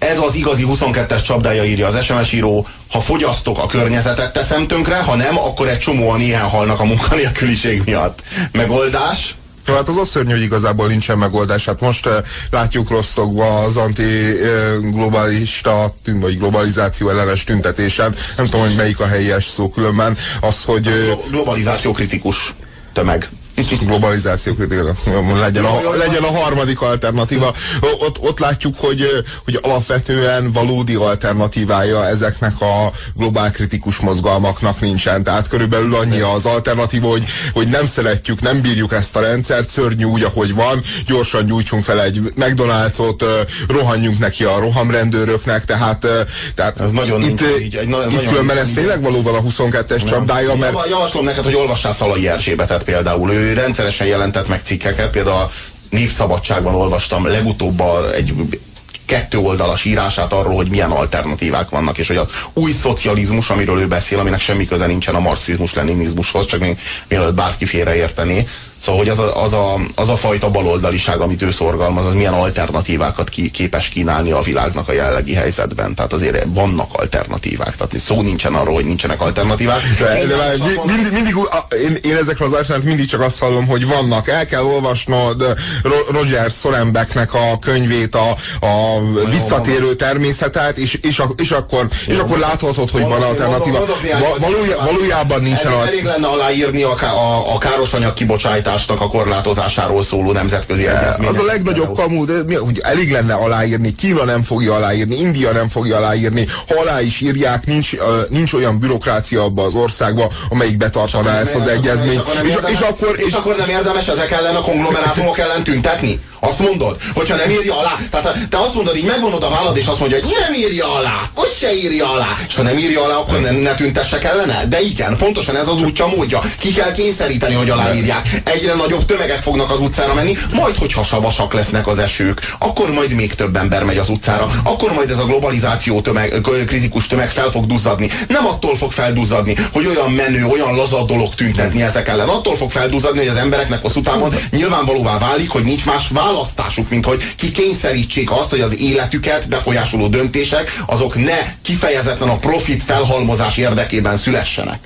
Ez az igazi 22-es csapdája, írja az SMS író. Ha fogyasztok, a környezetet teszem tönkre, ha nem, akkor egy csomóan ilyen halnak a munkanélküliség miatt. Megoldás? Hát az szörnyű, hogy igazából nincsen megoldás. Hát most látjuk Rostokban az antiglobalista, vagy globalizáció ellenes tüntetésen, nem tudom, hogy melyik a helyes szó különben, az, hogy... Globalizáció kritikus tömeg. Globalizáció kritika, legyen a harmadik alternatíva. Ott látjuk, hogy alapvetően valódi alternatívája ezeknek a globálkritikus mozgalmaknak nincsen. Tehát körülbelül annyi az alternatíva, hogy nem szeretjük, nem bírjuk ezt a rendszert, szörnyű úgy, ahogy van, gyorsan gyújtsunk fel egy McDonald's-ot, rohanjunk neki a rohamrendőröknek, tehát ez nagyon itt különben ez tényleg valóban a 22-es csapdája, mert... Javaslom neked, hogy olvassál Szalai Erzsébetet például. Ő rendszeresen jelentett meg cikkeket, például a Népszabadságban olvastam legutóbb egy 2 oldalas írását arról, hogy milyen alternatívák vannak, és hogy az új szocializmus, amiről ő beszél, aminek semmi köze nincsen a marxizmus-leninizmushoz, csak még mielőtt bárki félreértené. Szóval, hogy az a fajta baloldaliság, amit ő szorgalmaz, az milyen alternatívákat képes kínálni a világnak a jelenlegi helyzetben. Tehát azért vannak alternatívák. Tehát szó nincsen arról, hogy nincsenek alternatívák. Én ezekről az alternatívák mindig csak azt hallom, hogy vannak. El kell olvasnod Roger Sorenbecknek a könyvét, a visszatérő természetet, és akkor láthatod, hogy van alternatíva. Valójában nincsen alternatíva. Elég lenne aláírni a károsanyag kibocsátásnak a korlátozásáról szóló nemzetközi egyezményt. Az a legnagyobb kamu, de hogy elég lenne aláírni, Kína nem fogja aláírni, India nem fogja aláírni, ha alá is írják, nincs olyan bürokrácia abban az országban, amelyik betartaná ezt az egyezményt. És akkor nem érdemes ezek ellen, a konglomerátumok ellen tüntetni? Azt mondod, hogyha nem írja alá, tehát te azt mondod, így megvonod a vállad, és azt mondja, hogy nem írja alá, úgyse írja alá, és ha nem írja alá, akkor ne tüntessek ellene? De igen, pontosan ez az útja, módja. Ki kell kényszeríteni, hogy aláírják. Egyre nagyobb tömegek fognak az utcára menni, majd hogyha savasak lesznek az esők, akkor majd még több ember megy az utcára, akkor majd ez a globalizáció kritikus tömeg fel fog duzzadni. Nem attól fog felduzzadni, hogy olyan menő, olyan laza dolog tüntetni ezek ellen. Attól fog felduzzadni, hogy az embereknek hosszú távon nyilvánvalóvá válik, hogy nincs más választásuk, mint hogy kikényszerítsék azt, hogy az életüket befolyásoló döntések azok ne kifejezetten a profit felhalmozás érdekében szülessenek.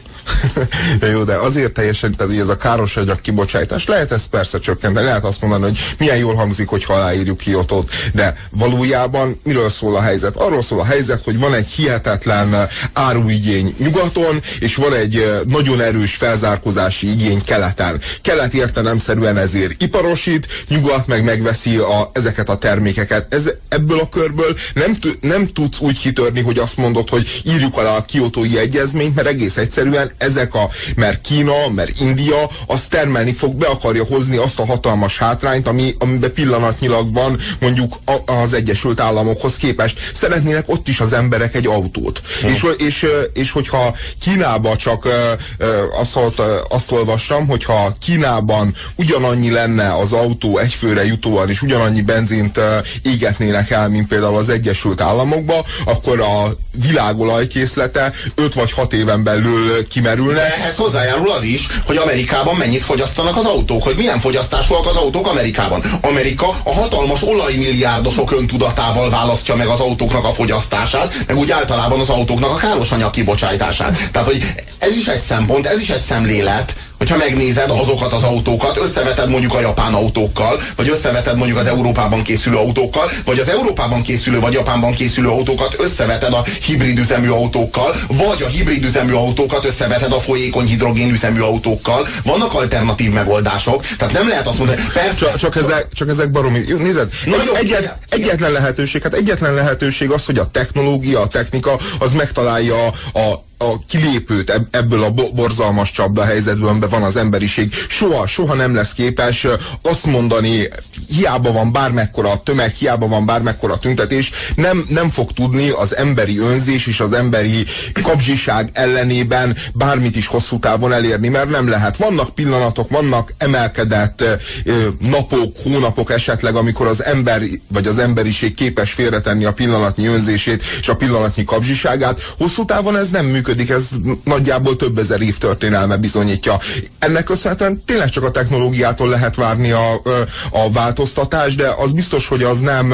Jó, de azért teljesen, tehát ez a káros anyag kibocsátás, lehet ezt persze csökkenteni, lehet azt mondani, hogy milyen jól hangzik, hogyha aláírjuk Kiotót, de valójában miről szól a helyzet? Arról szól a helyzet, hogy van egy hihetetlen áruigény nyugaton, és van egy nagyon erős felzárkózási igény keleten. Kelet értelemszerűen ezért iparosít, nyugat meg megveszi ezeket a termékeket. Ebből a körből nem tudsz úgy kitörni, hogy azt mondod, hogy írjuk alá a kiotói egyezményt, mert egész egyszerűen mert Kína, mert India azt termelni fog, be akarja hozni azt a hatalmas hátrányt, amiben pillanatnyilag van mondjuk az Egyesült Államokhoz képest. Szeretnének ott is az emberek egy autót. És hogyha Kínában csak azt olvassam, hogyha Kínában ugyanannyi lenne az autó egyfőre jutóan, és ugyanannyi benzint égetnének el, mint például az Egyesült Államokba, akkor a világ olajkészlete 5 vagy 6 éven belül kimerülne. De ehhez hozzájárul az is, hogy Amerikában mennyit fogyasztanak az autók, hogy milyen fogyasztásúak az autók Amerikában. Amerika a hatalmas olajmilliárdosok öntudatával választja meg az autóknak a fogyasztását, meg úgy általában az autóknak a károsanyag kibocsátását. Tehát, hogy ez is egy szempont, ez is egy szemlélet, hogyha megnézed azokat az autókat, összeveted mondjuk a japán autókkal, vagy összeveted mondjuk az Európában készülő autókkal, vagy az Európában készülő, vagy Japánban készülő autókat összeveted a hibridüzemű autókkal, vagy a hibridüzemű autókat összeveted a folyékony hidrogénüzemű autókkal. Vannak alternatív megoldások, tehát nem lehet azt mondani, persze... Csak ezek baromi... Nézed, egyetlen lehetőség az, hogy a technológia, a technika az megtalálja a kilépőt ebből a borzalmas csapda helyzetből, amiben van az emberiség. Soha nem lesz képes azt mondani, hiába van bármekkora tömeg, hiába van bármekkora tüntetés, nem fog tudni az emberi önzés és az emberi kapzsiság ellenében bármit is hosszú távon elérni, mert nem lehet. Vannak pillanatok, vannak emelkedett napok, hónapok esetleg, amikor az ember vagy az emberiség képes félretenni a pillanatnyi önzését és a pillanatnyi kapzsiságát. Hosszú távon ez nem működik. működik, ez nagyjából több ezer év történelme bizonyítja. Ennek köszönhetően tényleg csak a technológiától lehet várni a változtatás, de az biztos, hogy az nem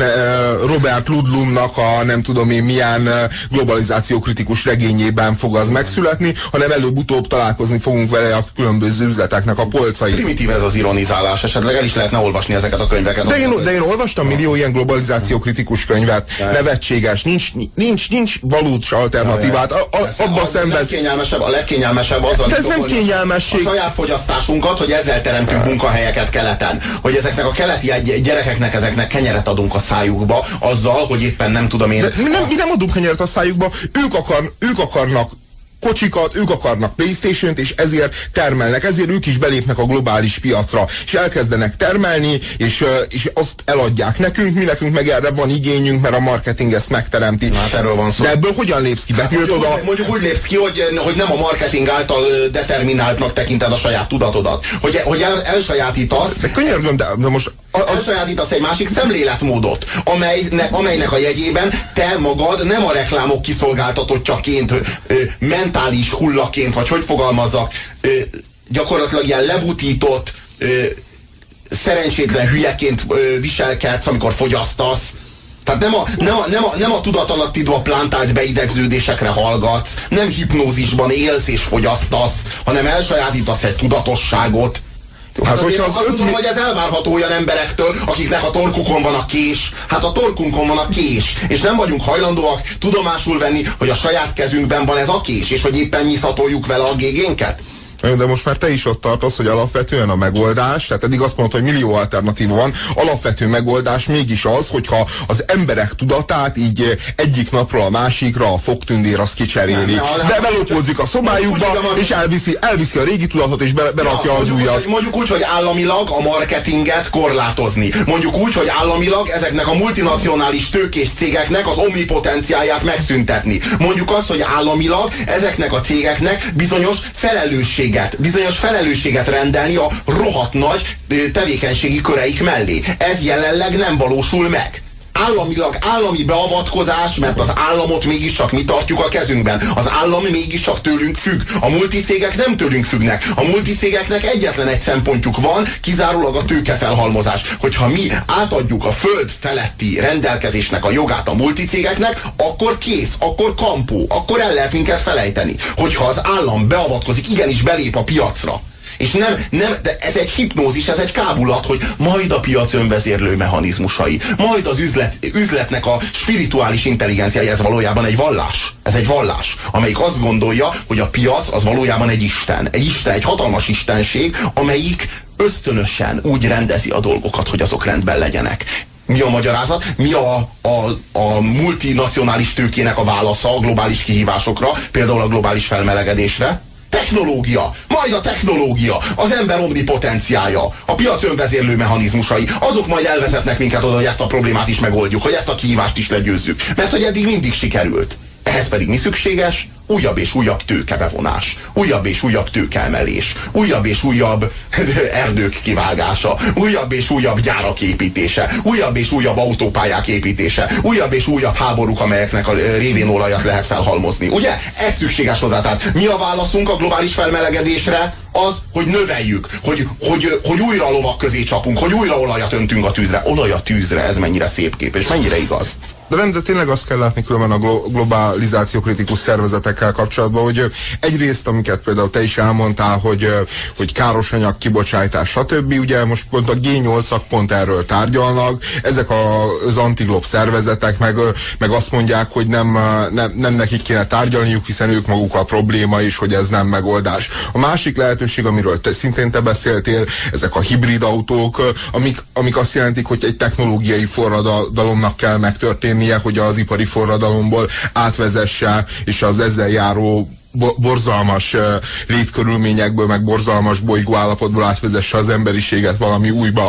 Robert Ludlumnak a nem tudom én milyen globalizációkritikus regényében fog az megszületni, hanem előbb-utóbb találkozni fogunk vele a különböző üzleteknek a polcai. Primitív ez az ironizálás, esetleg el is lehetne olvasni ezeket a könyveket. De én olvastam millió ilyen globalizációkritikus könyvet, nevetséges, nincs valós alternatívát, abba szemben... A legkényelmesebb azzal, de ez nem kényelmesség. A saját fogyasztásunkat, hogy ezzel teremtünk munkahelyeket keleten. Hogy ezeknek a keleti gyerekeknek ezeknek kenyeret adunk a szájukba, azzal, hogy éppen nem tudom én... Mi nem adunk kenyeret a szájukba, ők akarnak kocsikat, ők akarnak PlayStation-t, és ezért termelnek, ezért ők is belépnek a globális piacra, és elkezdenek termelni, és azt eladják nekünk, mi nekünk meg erre van igényünk, mert a marketing ezt megteremti. Hát erről van szó. De ebből hogyan lépsz ki? Mondjuk úgy lépsz ki, hogy nem a marketing által determináltnak tekinted a saját tudatodat. Hogy elsajátítasz... De könyörgöm, de most... Elsajátítasz egy másik szemléletmódot, amelynek a jegyében te magad nem a reklámok kiszolgáltatottjaként, mentális hullaként, vagy hogy fogalmazzak, gyakorlatilag ilyen lebutított, szerencsétlen hülyeként viselkedsz, amikor fogyasztasz. Tehát nem a tudatalatidba plantált beidegződésekre hallgatsz, nem hipnózisban élsz és fogyasztasz, hanem elsajátítasz egy tudatosságot. Hát azt tudom, hogy ez elvárható olyan emberektől, akiknek a torkukon van a kés. Hát a torkunkon van a kés, és nem vagyunk hajlandóak tudomásul venni, hogy a saját kezünkben van ez a kés, és hogy éppen nyiszatoljuk vele a gégénket. De most már te is ott tartasz, hogy alapvetően a megoldás, tehát eddig azt mondod, hogy millió alternatíva van, alapvető megoldás mégis az, hogyha az emberek tudatát így egyik napról a másikra a fogtündér azt kicseréli. De belopódzik a szobájukba, és elviszi a régi tudatot, és berakja az újat. Mondjuk úgy, hogy államilag a marketinget korlátozni. Mondjuk úgy, hogy államilag ezeknek a multinacionális tőkés cégeknek az omnipotenciáját megszüntetni. Mondjuk azt, hogy államilag ezeknek a cégeknek bizonyos felelősséget rendelni a rohadt nagy tevékenységi köreik mellé. Ez jelenleg nem valósul meg. Állami beavatkozás, mert az államot mégiscsak mi tartjuk a kezünkben. Az állam mégiscsak tőlünk függ. A multicégek nem tőlünk függnek. A multicégeknek egyetlen egy szempontjuk van, kizárólag a tőkefelhalmozás. Hogyha mi átadjuk a föld feletti rendelkezésnek a jogát a multicégeknek, akkor kész, akkor kampó, akkor el lehet minket felejteni. Hogyha az állam beavatkozik, igenis belép a piacra. És de ez egy hipnózis, ez egy kábulat, hogy majd a piac önvezérlő mechanizmusai, majd az üzletnek a spirituális intelligenciája, ez valójában egy vallás. Ez egy vallás, amelyik azt gondolja, hogy a piac az valójában egy isten, egy hatalmas istenség, amelyik ösztönösen úgy rendezi a dolgokat, hogy azok rendben legyenek. Mi a magyarázat? Mi a multinacionális tőkének a válasza a globális kihívásokra, például a globális felmelegedésre? Technológia, majd a technológia, az ember omnipotenciája, a piac önvezérlő mechanizmusai, azok majd elvezetnek minket oda, hogy ezt a problémát is megoldjuk, hogy ezt a kihívást is legyőzzük. Mert hogy eddig mindig sikerült. Ehhez pedig mi szükséges? Újabb és újabb tőkebevonás, újabb és újabb tőkeemelés, újabb és újabb erdők kivágása, újabb és újabb gyárak építése, újabb és újabb autópályák építése, újabb és újabb háborúk, amelyeknek a révén olajat lehet felhalmozni. Ugye? Ez szükséges hozzá. Tehát mi a válaszunk a globális felmelegedésre? Az, hogy növeljük, hogy újra a lovak közé csapunk, hogy újra olajat öntünk a tűzre. Olaj a tűzre, ez mennyire szép kép, és mennyire igaz. De tényleg azt kell látni különben a globalizációkritikus szervezetekkel kapcsolatban, hogy egyrészt, amiket például te is elmondtál, hogy káros anyag kibocsátás, stb. Ugye most pont a G8-ak pont erről tárgyalnak, ezek az antiglob szervezetek meg azt mondják, hogy nem nekik kéne tárgyalniuk, hiszen ők maguk a probléma is, hogy ez nem megoldás. A másik lehetőség, amiről szintén te beszéltél, ezek a hibrid autók, amik azt jelentik, hogy egy technológiai forradalomnak kell megtörténni, hogy az ipari forradalomból átvezesse, és az ezzel járó borzalmas létkörülményekből, meg borzalmas bolygóállapotból átvezesse az emberiséget valami újba.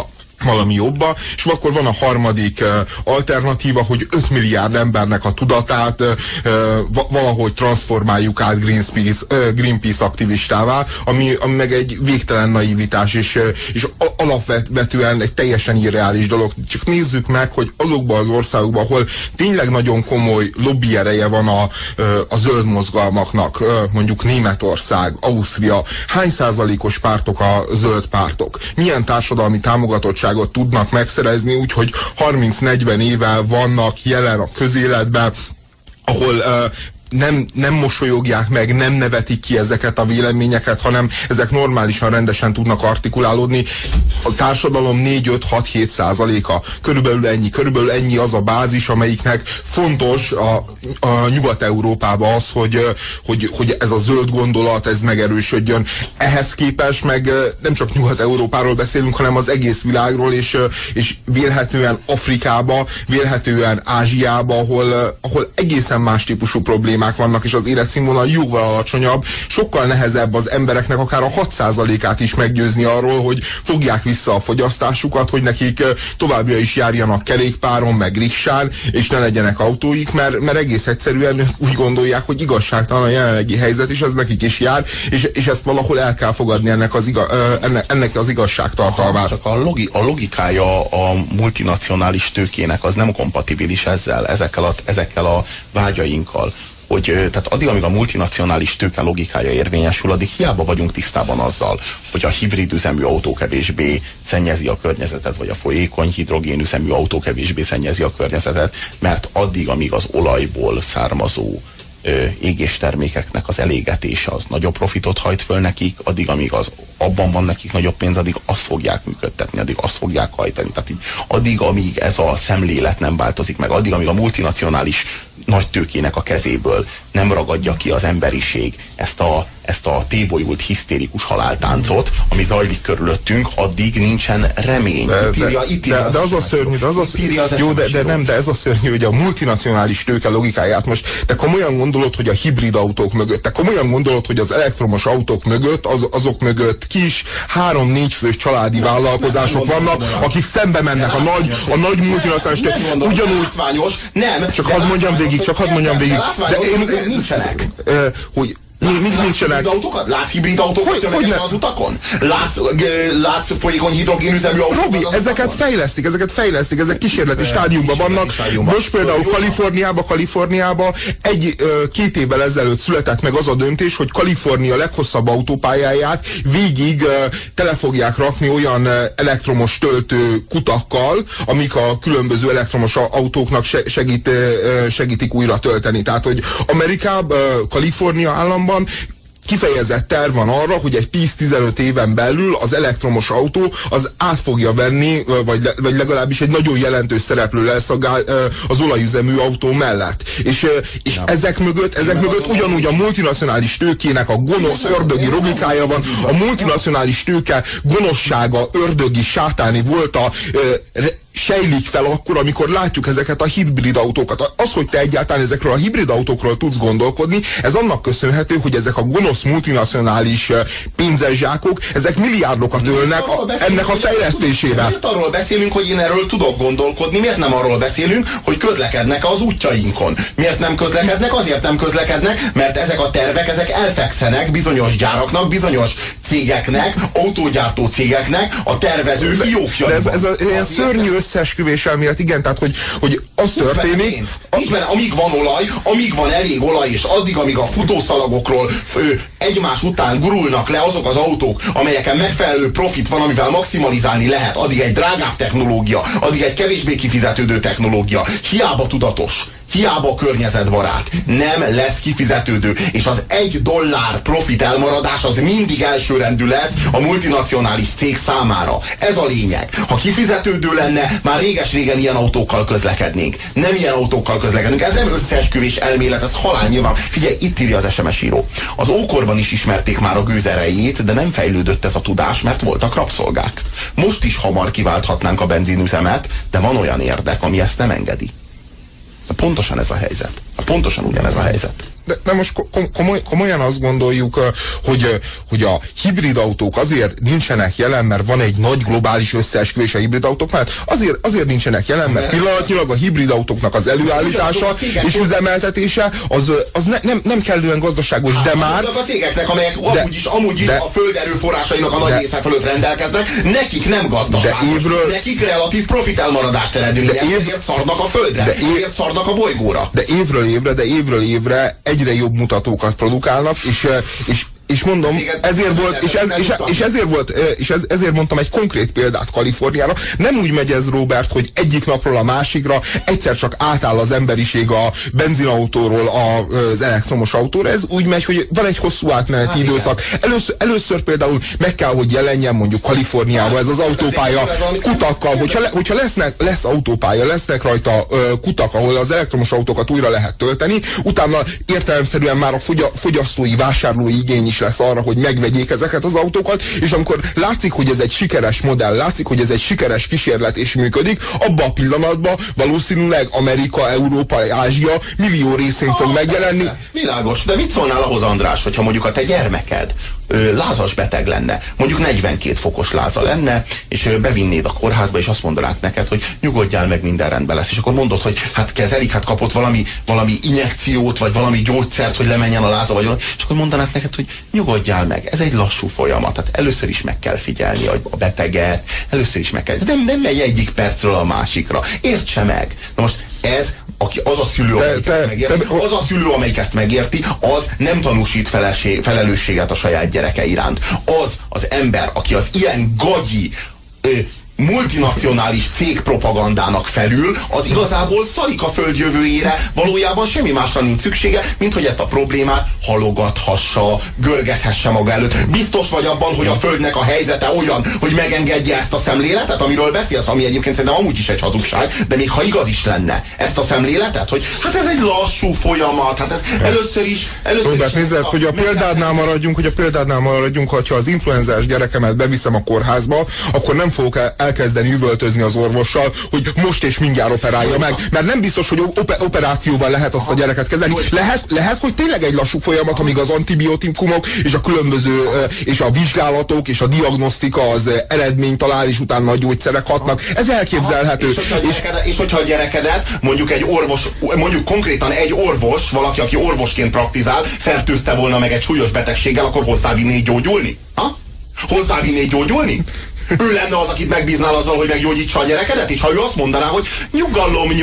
valami jobba, és akkor van a harmadik alternatíva, hogy 5 milliárd embernek a tudatát valahogy transformáljuk át Greenpeace aktivistává, ami meg egy végtelen naivitás, és alapvetően egy teljesen irreális dolog. Csak nézzük meg, hogy azokban az országokban, ahol tényleg nagyon komoly lobby ereje van a zöld mozgalmaknak, mondjuk Németország, Ausztria, hány százalékos pártok a zöld pártok? Milyen társadalmi támogatottság tudnak megszerezni, úgyhogy 30-40 éve vannak jelen a közéletben, ahol nem mosolyogják meg, nem nevetik ki ezeket a véleményeket, hanem ezek normálisan, rendesen tudnak artikulálódni. A társadalom 4-5-6-7%-a. Körülbelül ennyi az a bázis, amelyiknek fontos a Nyugat-Európában az, hogy ez a zöld gondolat, ez megerősödjön. Ehhez képest meg nem csak Nyugat-Európáról beszélünk, hanem az egész világról, és vélhetően Afrikába, vélhetően Ázsiába, ahol egészen más típusú problémák vannak, és az életszínvonal jóval alacsonyabb, sokkal nehezebb az embereknek akár a 6%-át is meggyőzni arról, hogy fogják vissza a fogyasztásukat, hogy nekik továbbra is járjanak kerékpáron, meg riksán, és ne legyenek autóik, mert egész egyszerűen úgy gondolják, hogy igazságtalan a jelenlegi helyzet, és ez nekik is jár, és ezt valahol el kell fogadni ennek az igazságtartalmát. Csak a logikája a multinacionális tőkének az nem kompatibilis ezekkel a vágyainkkal. Tehát addig, amíg a multinacionális tőke logikája érvényesül, addig hiába vagyunk tisztában azzal, hogy a hibrid üzemű autó kevésbé szennyezi a környezetet, vagy a folyékony hidrogén üzemű autó kevésbé szennyezi a környezetet, mert addig, amíg az olajból származó égéstermékeknek az elégetése az nagyobb profitot hajt föl nekik, addig, amíg abban van nekik nagyobb pénz, addig azt fogják működtetni, addig azt fogják hajtani. Tehát így, addig, amíg ez a szemlélet nem változik meg, addig, amíg a multinacionális nagy tőkének a kezéből nem ragadja ki az emberiség ezt a tébolyult hisztérikus haláltáncot, ami zajlik körülöttünk, addig nincsen remény. De az a szörnyű, de ez a szörnyű, hogy a multinacionális tőke logikáját most, te komolyan gondolod, hogy a hibrid autók mögött, te komolyan gondolod, hogy az elektromos autók mögött, azok mögött kis 3-4 fős családi vállalkozások vannak, akik szembe mennek a nagy multinacionális tőke. Ugyanúgy, csak hadd mondjam végig. De én nincsenek. Hogy nincsenek. Látsz hibrid autókat tömegesen az utakon? Látsz folyékony hidrogénüzemű autókat? Robi, ezeket fejlesztik, ezek kísérleti stádiumban vannak. Most például Kaliforniába 2 évvel ezelőtt született meg az a döntés, hogy Kalifornia leghosszabb autópályáját végig tele fogják rakni olyan elektromos töltő kutakkal, amik a különböző elektromos autóknak segítik újra tölteni. Tehát, hogy Amerikában, Kalifornia államban kifejezett terv van arra, hogy egy 10-15 éven belül az elektromos autó az át fogja venni, vagy legalábbis egy nagyon jelentős szereplő lesz az olajüzemű autó mellett. És ezek mögött ugyanúgy a multinacionális tőkének a gonosz ördögi logikája van, a multinacionális tőke gonoszsága, ördögi, sátáni volta sejlik fel akkor, amikor látjuk ezeket a hibrid autókat. Az, hogy te egyáltalán ezekről a hibrid autókról tudsz gondolkodni, ez annak köszönhető, hogy ezek a gonosz multinacionális pénzes zsákok, ezek milliárdokat ölnek ennek a fejlesztésével. Miért arról beszélünk, hogy én erről tudok gondolkodni? Miért nem arról beszélünk, hogy közlekednek az útjainkon? Miért nem közlekednek? Azért nem közlekednek, mert ezek a tervek, ezek elfekszenek bizonyos gyáraknak, bizonyos cégeknek, autógyártó cégeknek a tervező fiókjaiban. De ez ilyen szörnyű összeesküvés elmélet, igen, tehát hogy az történik. Amíg van olaj, amíg van elég olaj, és addig, amíg a futószalagokról egymás után gurulnak le azok az autók, amelyeken megfelelő profit van, amivel maximalizálni lehet, addig egy drágább technológia, addig egy kevésbé kifizetődő technológia, hiába tudatos, hiába környezetbarát, nem lesz kifizetődő, és az $1 profit elmaradás az mindig elsőrendű lesz a multinacionális cég számára. Ez a lényeg. Ha kifizetődő lenne, már réges-régen ilyen autókkal közlekednénk. Nem ilyen autókkal közlekedünk. Ez nem összeesküvés elmélet, ez halál nyilván. Figyelj, itt írja az SMS író. Az ókorban is ismerték már a gőz erejét, de nem fejlődött ez a tudás, mert voltak rabszolgák. Most is hamar kiválthatnánk a benzinüzemet, de van olyan érdek, ami ezt nem engedi. Pontosan ez a helyzet. Pontosan ugyanez a helyzet. de most komolyan azt gondoljuk, hogy a hibrid autók azért nincsenek jelen, mert van egy nagy globális összeesküvés a hibrid autók mellett. Azért nincsenek jelen, mert pillanatnyilag a hibrid autóknak az előállítása és üzemeltetése az nem kellően gazdaságos, de már... A cégeknek, amelyek amúgy is a föld erőforrásainak a nagy része fölött rendelkeznek, nekik nem gazdaságos, nekik relatív profit elmaradást eredményez, ezért szarnak a földre, ezért szarnak a bolygóra. De évről évre egyre jobb mutatókat produkálnak, és mondom, ezért mondtam egy konkrét példát Kaliforniára. Nem úgy megy ez, Robert, hogy egyik napról a másikra egyszer csak átáll az emberiség a benzinautóról az elektromos autóra. Ez úgy megy, hogy van egy hosszú átmeneti időszak. Először például meg kell, hogy jelenjen mondjuk Kaliforniában ez az autópálya kutakkal. Hogyha lesz autópálya, lesznek rajta kutak, ahol az elektromos autókat újra lehet tölteni, utána értelemszerűen már a fogyasztói, vásárlói igény is lesz arra, hogy megvegyék ezeket az autókat, és amikor látszik, hogy ez egy sikeres modell, látszik, hogy ez egy sikeres kísérlet és működik, abban a pillanatban valószínűleg Amerika, Európa, Ázsia millió részén fog megjelenni. Világos, de mit szólnál ahhoz, András, hogyha mondjuk a te gyermeked lázas beteg lenne, mondjuk 42 fokos láza lenne, és bevinnéd a kórházba, és azt mondanák neked, hogy nyugodjál meg, minden rendben lesz. És akkor mondod, hogy hát kezelik, hát kapott valami injekciót, vagy valami gyógyszert, hogy lemenjen a láza, vagy valami, és akkor mondanák neked, hogy nyugodjál meg, ez egy lassú folyamat. Tehát először is meg kell figyelni a beteget, először is meg kell. Nem megy egyik percről a másikra. Értse meg. Na most ez az a szülő, amelyik ezt megérti, az nem tanúsít felelősséget a saját gyereke iránt. Az ember, aki az ilyen gagyi multinacionális cég propagandának felül, az igazából szarik a föld jövőjére, valójában semmi másra nincs szüksége, mint hogy ezt a problémát halogathassa, görgethesse maga előtt. Biztos vagy abban, hogy a földnek a helyzete olyan, hogy megengedje ezt a szemléletet, amiről beszélsz, ami egyébként szerintem amúgy is egy hazugság, de még ha igaz is lenne, ezt a szemléletet, hogy hát ez egy lassú folyamat, hát ez először is... Robert, nézzed, hogy a példádnál maradjunk, hogyha az influenzás gyerekemet beviszem a kórházba, akkor nem fogok elkezdeni üvöltözni az orvossal, hogy most és mindjárt operálja meg, mert nem biztos, hogy operációval lehet azt a gyereket kezelni. Lehet, hogy tényleg egy lassú folyamat, amíg az antibiotikumok és a különböző és a vizsgálatok és a diagnosztika az eredményt talál, és utána a gyógyszerek hatnak. Ez elképzelhető. És hogyha a gyerekedet mondjuk egy orvos, mondjuk konkrétan egy orvos, valaki, aki orvosként praktizál, fertőzte volna meg egy súlyos betegséggel, akkor hozzávinnéd gyógyulni? Hozzávinnéd gyógyulni? Ő lenne az, akit megbíznál azzal, hogy meggyógyítsa a gyerekedet, és ha ő azt mondaná, hogy nyugalom.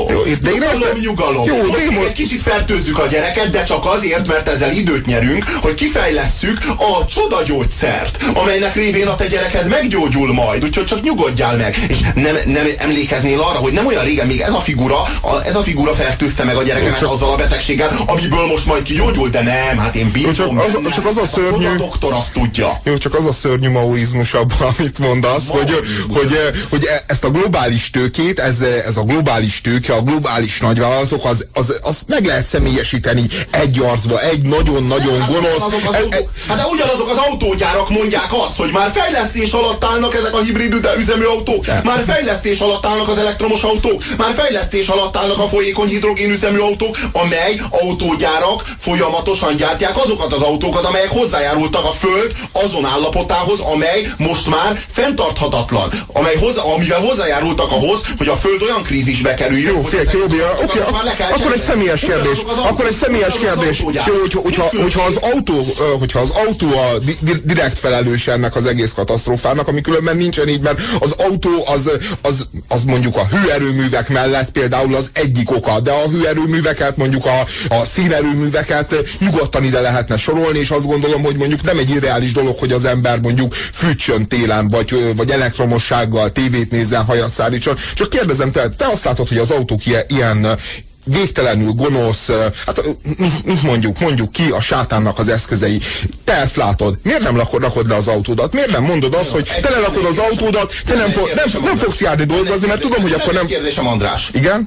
Egy kicsit fertőzzük a gyereket, de csak azért, mert ezzel időt nyerünk, hogy kifejlesszük a csodagyógyszert, amelynek révén a te gyereked meggyógyul majd, úgyhogy csak nyugodjál meg. És nem emlékeznél arra, hogy nem olyan régen még ez a figura fertőzte meg a gyerekemet azzal a betegséggel, amiből most majd kigyógyul, de nem, hát én bízom. Csak az a szörnyű, a doktor azt tudja. Jó, csak az a szörnyű maoizmus abban, amit mondasz, hogy ezt a globális tőkét, ez a globális tőke, a globális nagyvállalatok, az meg lehet személyesíteni egy arcba, egy nagyon-nagyon gonosz. Hát de ugyanazok az autógyárak mondják azt, hogy már fejlesztés alatt állnak ezek a hibrid üzemű autók, már fejlesztés alatt állnak az elektromos autók, már fejlesztés alatt állnak a folyékony hidrogénüzemű autók, amely autógyárak folyamatosan gyártják azokat az autókat, amelyek hozzájárultak a föld azon állapotához, amely most már fenntarthatatlan, amivel hozzájárultak ahhoz, hogy a föld olyan krízisbe kerüljön. Jó, akkor egy személyes kérdés. Jó, hogyha az autó a direkt felelős ennek az egész katasztrófának, ami különben nincsen így, mert az autó az mondjuk a hőerőművek mellett például az egyik oka, de a hőerőműveket, mondjuk a szénerőműveket nyugodtan ide lehetne sorolni, és azt gondolom, hogy mondjuk nem egy irreális dolog, hogy az ember mondjuk fűtsön télen, vagy elektromossággal tévét nézzen, hajat szárítson. Csak kérdezem, te azt látod, hogy az autók ilyen végtelenül gonosz, hát mondjuk ki a sátánnak az eszközei. Te ezt látod. Miért nem rakod le az autódat? Miért nem mondod azt, hogy te lerakod az autódat, te nem fogsz járni dolgozni, mert tudom, hogy akkor nem... Kérdésem, András. Igen? Te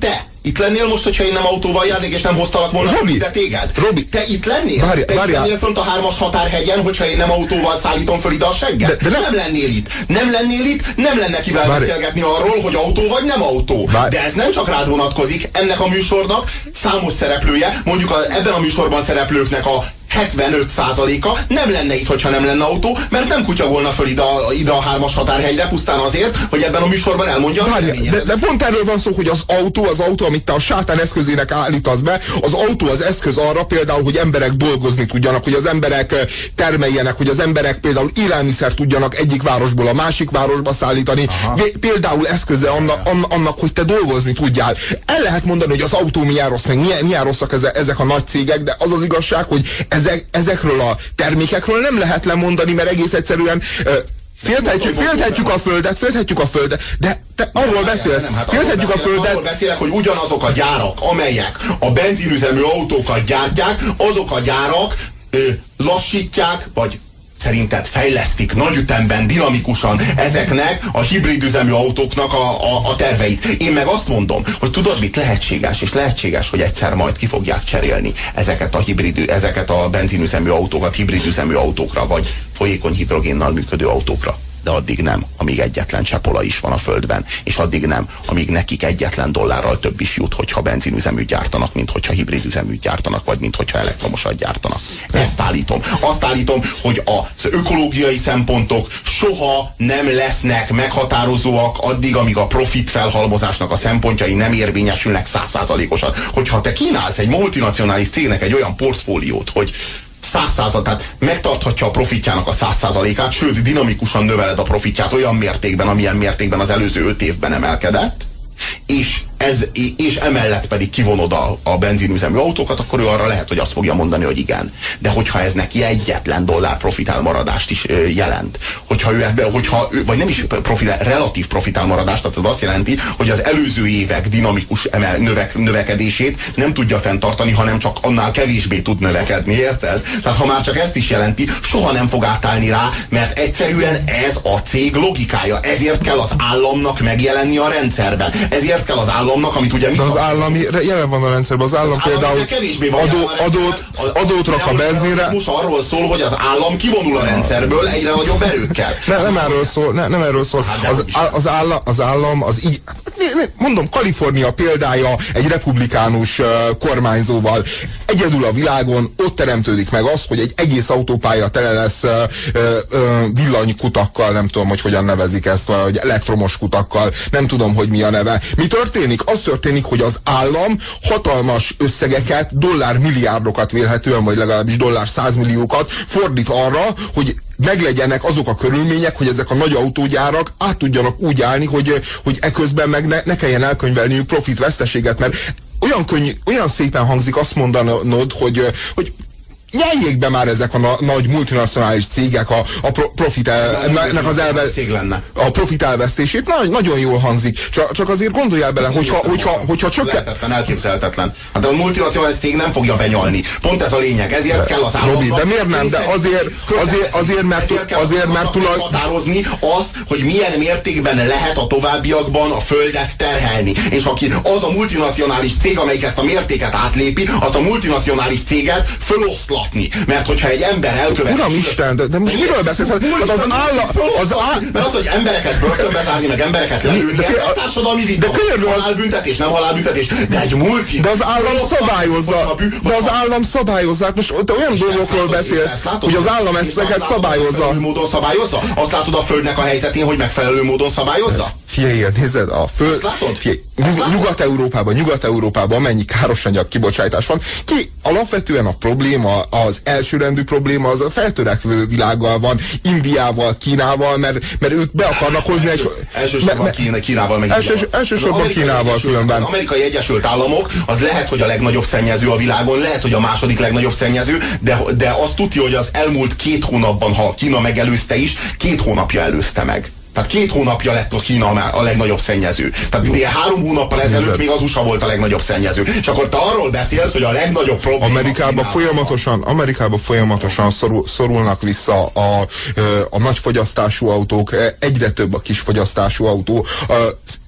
Itt lennél most, hogyha én nem autóval járnék, és nem hoztalak volna ide téged? Robi, te itt lennél? Te itt lennél fönt a 3-as határhegyen, hogyha én nem autóval szállítom föl ide a segget? De nem lennél itt. Nem lennél itt, nem lenne kivel beszélgetni arról, hogy autó vagy nem autó. De ez nem csak rád vonatkozik, ennek a műsornak számos szereplője, mondjuk ebben a műsorban szereplőknek a 75%-a nem lenne itt, hogyha nem lenne autó, mert nem kutyagolna föl ide a 3-as határhegyre, pusztán azért, hogy ebben a műsorban elmondja a véleményet. De pont erről van szó, hogy az autó, amit te a sátán eszközének állítasz be, az autó az eszköz arra például, hogy emberek dolgozni tudjanak, hogy az emberek termeljenek, hogy az emberek például élelmiszer tudjanak egyik városból a másik városba szállítani. Például eszköze annak, hogy te dolgozni tudjál. El lehet mondani, hogy az autó milyen rossz, meg milyen rosszak ezek a nagy cégek, de az az igazság, hogy ezekről a termékekről nem lehet lemondani, mert egész egyszerűen félthetjük a földet, de te arról beszélsz, félthetjük a földet. Arról beszélek, hogy ugyanazok a gyárak, amelyek a benzinüzemű autókat gyártják, azok a gyárak lassítják, vagy szerinted fejlesztik nagy ütemben, dinamikusan ezeknek a hibrid üzemű autóknak a terveit. Én meg azt mondom, hogy tudod mit, lehetséges, hogy egyszer majd ki fogják cserélni ezeket a benzinüzemű autókat hibrid üzemű autókra, vagy folyékony hidrogénnal működő autókra. De addig nem, amíg egyetlen csepola is van a földben, és addig nem, amíg nekik egyetlen dollárral több is jut, hogyha benzinüzeműt gyártanak, mint hogyha hibrid üzeműt gyártanak, vagy mint hogyha elektromosat gyártanak. Ezt állítom. Azt állítom, hogy az ökológiai szempontok soha nem lesznek meghatározóak addig, amíg a profit felhalmozásnak a szempontjai nem érvényesülnek 100%-osan. Hogyha te kínálsz egy multinacionális cégnek egy olyan portfóliót, hogy 100%, tehát megtarthatja a profitjának a 100%-át, sőt, dinamikusan növeled a profitját olyan mértékben, amilyen mértékben az előző 5 évben emelkedett, és emellett pedig kivonod a benzinüzemű autókat, akkor ő arra lehet, hogy azt fogja mondani, hogy igen. De hogyha ez neki egyetlen dollár profitálmaradást is jelent, vagy nem is relatív profitálmaradást, tehát ez azt jelenti, hogy az előző évek dinamikus növekedését nem tudja fenntartani, hanem csak annál kevésbé tud növekedni, érted? Tehát ha már csak ezt is jelenti, soha nem fog átállni rá, mert egyszerűen ez a cég logikája. Ezért kell az államnak megjelenni a rendszerben. Ezért kell az államnak, amit ugye de az állami jelen van a rendszerben, az állam például adót rak a benzinre. Most arról szól, hogy az állam kivonul a rendszerből egyre nagyobb erőkkel. Nem erről szól. Az állam az így, mondom, Kalifornia példája egy republikánus kormányzóval. Egyedül a világon ott teremtődik meg az, hogy egy egész autópálya tele lesz villanykutakkal, nem tudom, hogy hogyan nevezik ezt, vagy elektromos kutakkal, nem tudom, hogy mi a neve. Mi történik? Az történik, hogy az állam hatalmas összegeket, dollármilliárdokat vélhetően, vagy legalábbis dollár 100 milliókat fordít arra, hogy meglegyenek azok a körülmények, hogy ezek a nagy autógyárak át tudjanak úgy állni, hogy eközben meg ne kelljen elkönyvelniük profit-veszteséget, mert olyan szépen hangzik azt mondanod, hogy nyeljék be már ezek a nagy multinacionális cégek a profit elvesztését. Nagyon jól hangzik. Csak azért gondoljál bele, hogyha csökken... Elképzelhetetlen. Hát a multinacionális cég nem fogja benyalni. Pont ez a lényeg. Ezért kell az államnak... Robi, de miért nem? De azért, mert határozni azt, hogy milyen mértékben lehet a továbbiakban a földet terhelni. És az a multinacionális cég, amelyik ezt a mértéket átlépi, azt a multinacionális céget föloszlatni. Mert hogyha egy ember elkövet... Uram Isten, de most miről beszélsz? Mert az, hogy embereket börtönbe zárni, meg embereket lelőni, ez a társadalmi vita. Halálbüntetés, nem halálbüntetés, de egy multi... De az állam szabályozza. Most te olyan dolgokról beszélsz, hogy az állam ezeket szabályozza. Megfelelő módon szabályozza? Azt látod a földnek a helyzetén, hogy megfelelő módon szabályozza? Figyelj, nézed, a föld... Nyugat-Európában mennyi károsanyag kibocsátás van. Alapvetően a probléma, az elsőrendű probléma az a feltörekvő világgal van, Indiával, Kínával, mert ők be akarnak hozni egy... Elsősorban Kínával meg Elsősorban Kínával különben. Az Amerikai Egyesült Államok az lehet, hogy a legnagyobb szennyező a világon, lehet, hogy a második legnagyobb szennyező, de azt tudja, hogy az elmúlt 2 hónapban, ha Kína megelőzte is, 2 hónapja előzte meg. Tehát 2 hónapja lett a Kína a legnagyobb szennyező. Tehát 3 hónappal ezelőtt még az USA volt a legnagyobb szennyező. És akkor te arról beszélsz, hogy a legnagyobb probléma... Amerikában folyamatosan szorulnak vissza a nagyfogyasztású autók, egyre több a kisfogyasztású autó.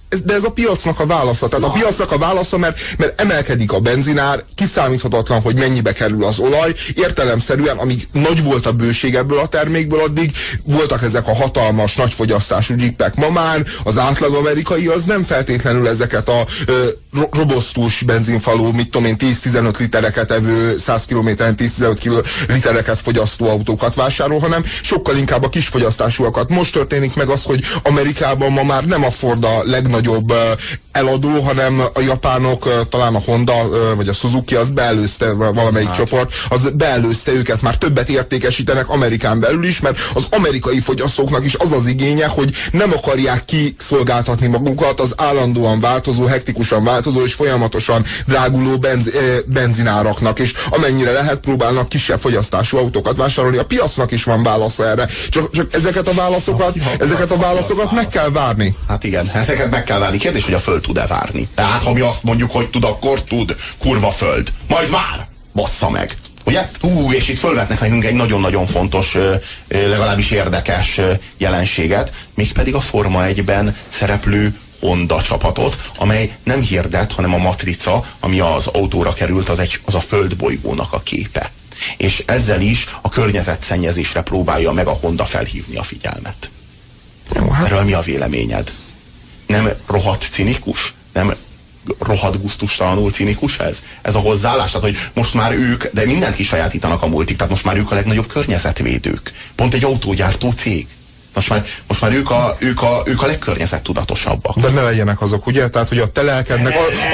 de ez a piacnak a válasza. Tehát a piacnak a válasza, mert emelkedik a benzinár, kiszámíthatatlan, hogy mennyibe kerül az olaj, értelemszerűen, amíg nagy volt a bőség ebből a termékből, addig voltak ezek a hatalmas, nagyfogyasztású jeepek. Ma már az átlag amerikai az nem feltétlenül ezeket a robosztus benzinfalú, mit tudom én, 10-15 litereket evő, 100 kilométeren 10-15 litereket fogyasztó autókat vásárol, hanem sokkal inkább a kisfogyasztásúakat. Most történik meg az, hogy Amerikában ma már nem a Ford a legnagyobb eladó, hanem a japánok, talán a Honda vagy a Suzuki, az beelőzte valamelyik csoport, az beelőzte őket, már többet értékesítenek Amerikán belül is, mert az amerikai fogyasztóknak is az az igénye, hogy nem akarják kiszolgáltatni magukat az állandóan változó, hektikusan változó és folyamatosan dráguló benzináraknak, és amennyire lehet próbálnak kisebb fogyasztású autókat vásárolni. A piacnak is van válasza erre. Csak ezeket a válaszokat meg kell várni. Hát igen, ezeket meg kell várni. Kérdés, hogy a Föld tud-e várni. Tehát ha mi azt mondjuk, hogy tud, akkor tud. Kurva Föld. Majd vár! Bassza meg. Ugye? És itt fölvetnek nekünk egy nagyon-nagyon fontos, legalábbis érdekes jelenséget, mégpedig a Forma 1-ben szereplő Honda csapatot, amely nem hirdet, hanem a matrica, ami az autóra került, az a földbolygónak a képe. És ezzel is a környezetszennyezésre próbálja meg a Honda felhívni a figyelmet. Jó, hát. Erről mi a véleményed? Nem rohadt cinikus? Nem rohadt gusztustalanul cinikus ez? Ez a hozzáállás? Tehát, hogy most már ők, de mindent kisajátítanak a multik, tehát most már ők a legnagyobb környezetvédők. Pont egy autógyártó cég. Most már ők a legkörnyezettudatosabbak. De ne legyenek azok, ugye? Tehát, hogy a te lelkednek...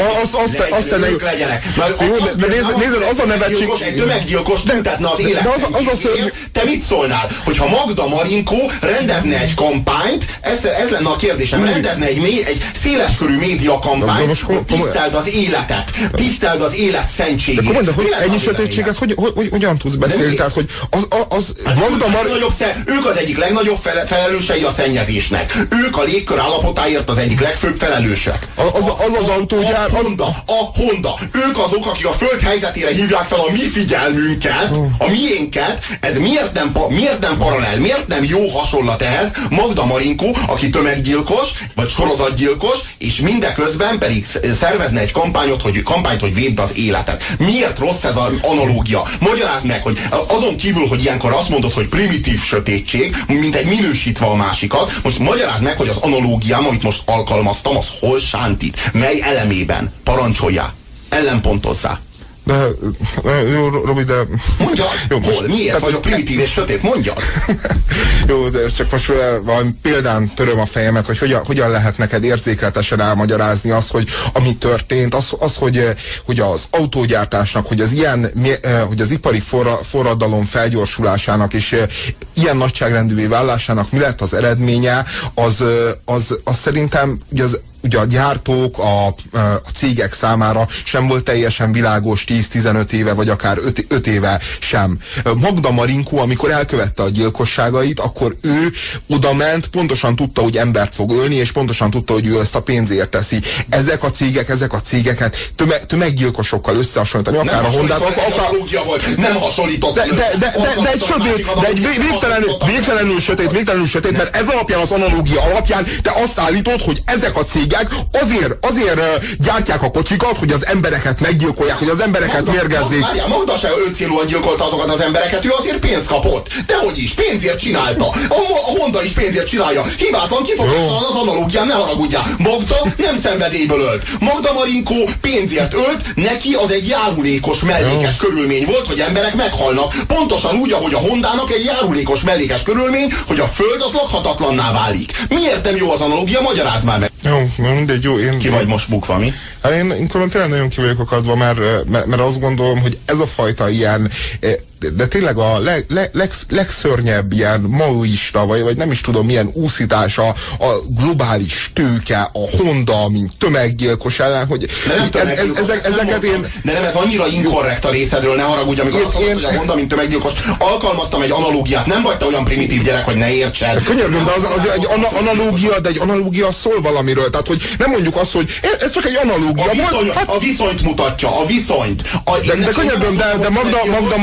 Ők legyenek. De nézd, az a nevetség... Egy tömeggyilkos tüntetne az életben. Te mit szólnál? Hogyha Magda Marinkó rendezne egy kampányt, ez lenne a kérdésem, rendezne egy széleskörű média kampányt, hogy tiszteld az életet, tiszteld az élet szentségét. De hogy ennyi sötétséget hogyan tudsz beszélni? Tehát, hogy az Magda Marinkó... Ők az egyik legnagyobb felelősei a szennyezésnek. Ők a légkör állapotáért az egyik legfőbb felelősek. Az autógyár... A Honda. Ők azok, akik a föld helyzetére hívják fel a mi figyelmünket, a miénket. Ez miért nem paralel? Miért nem jó hasonlat ehhez? Magda Marinkó, aki tömeggyilkos, vagy sorozatgyilkos, és mindeközben pedig szervezne egy kampányt, hogy védd az életet. Miért rossz ez az analógia? Magyarázd meg, hogy azon kívül, hogy ilyenkor azt mondod, hogy primitív sötétség, mint egy minősítve a másikat, most magyarázd meg, hogy az analógiám, amit most alkalmaztam, az hol sántít, mely elemében, parancsoljál, ellenpontozzá. De, jó, Robi, de... Mondja, jó, hol, miért vagyok primitív és sötét, mondja. Jó, de csak most valami példán töröm a fejemet, hogy hogyan lehet neked érzékletesen elmagyarázni azt, hogy ami történt, hogy az autógyártásnak, hogy az ipari forradalom felgyorsulásának és ilyen nagyságrendűvé válásának mi lett az eredménye, az szerintem ugye a gyártók, a cégek számára sem volt teljesen világos 10-15 éve, vagy akár 5 éve sem. Magda Marinkó, amikor elkövette a gyilkosságait, akkor ő oda ment, pontosan tudta, hogy embert fog ölni, és pontosan tudta, hogy ő ezt a pénzért teszi. Ezek a cégeket tömeggyilkosokkal összehasonlítani, akár a Hondát, nem hasonlított. De egy végtelenül sötét, mert ez alapján, az analógia alapján te azt állítod, hogy ezek a cégek azért gyártják a kocsikat, hogy az embereket meggyilkolják, hogy az embereket mérgezzék. Magda se öncélúan gyilkolta azokat az embereket, ő azért pénzt kapott. Dehogy is, pénzért csinálta. A Honda is pénzért csinálja. Hibátlan, kifoghatatlan az analógián, ne haragudjál. Magda nem szenvedélyből ölt. Magda Marinkó pénzért ölt, neki az egy járulékos mellékes körülmény volt, hogy emberek meghalnak. Pontosan úgy, ahogy a Hondának egy járulékos mellékes körülmény, hogy a föld az lakhatatlanná válik. Miért nem jó az analógia? Magyarázd már meg. Jó, mindegy, jó. Ki vagy most bukva, mi? Hát én tényleg nagyon ki vagyok akadva, mert azt gondolom, hogy ez a fajta ilyen, de tényleg a legszörnyebb ilyen maoista, vagy nem is tudom milyen úszítása a globális tőke, a Honda, mint tömeggyilkos ellen, hogy ezeket én... De nem, ez annyira inkorrekt a részedről, ne haragudj, amikor azt mondod, hogy a Honda, mint tömeggyilkos, alkalmaztam egy analógiát, nem vagy te olyan primitív gyerek, hogy ne értsed. Könyörgöm, de az egy analógia, de egy analógia szól valamiről, tehát hogy nem mondjuk azt, hogy ez csak egy analógia. A viszonyt mutatja, a viszonyt. De könyörgöm, de Magda Marinkó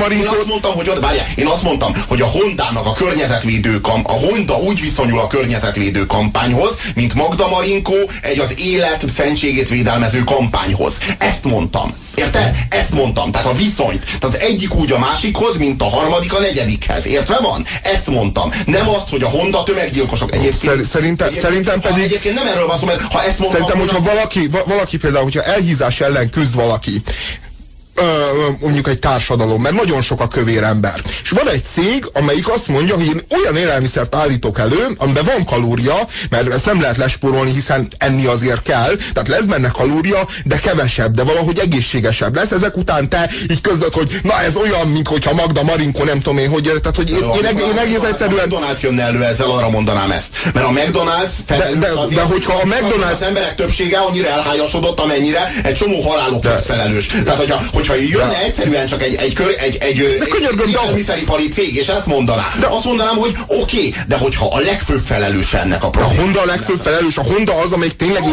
azt mondtam, hogy én azt mondtam, hogy a Hondának a a Honda úgy viszonyul a környezetvédő kampányhoz, mint Magda Marinkó egy az élet szentségét védelmező kampányhoz. Ezt mondtam. Érted? Ezt mondtam. Tehát a viszonyt. Tehát az egyik úgy a másikhoz, mint a harmadik a negyedikhez. Értve van? Ezt mondtam. Nem azt, hogy a Honda tömeggyilkosok. Egyébként, szerintem pedig... Egyébként nem erről van szó, mert ha ezt mondtam... Szerintem, hogyha valaki például, hogyha elhízás ellen küzd valaki, mondjuk egy társadalom, mert nagyon sok a kövér ember. És van egy cég, amelyik azt mondja, hogy én olyan élelmiszert állítok elő, amiben van kalória, mert ezt nem lehet lespórolni, hiszen enni azért kell, tehát lesz benne kalória, de kevesebb, de valahogy egészségesebb lesz. Ezek után te így közlöd, hogy na ez olyan, mint hogyha Magda Marinkó, nem tudom én, hogy tehát, hogy én egész egyszerűen... A McDonald's jönne elő ezzel, arra mondanám ezt. Mert a McDonald's de hogyha a McDonald's... az emberek többsége annyira elhályasodott, amennyire egy csomó halálokért felelős. Tehát, hogyha jönne egyszerűen csak egy élelmiszeripari cég, és ezt mondaná. Azt mondanám, hogy oké, de hogyha a legfőbb felelős ennek a problémának. A Honda a legfőbb felelős, a Honda az, amelyik tényleg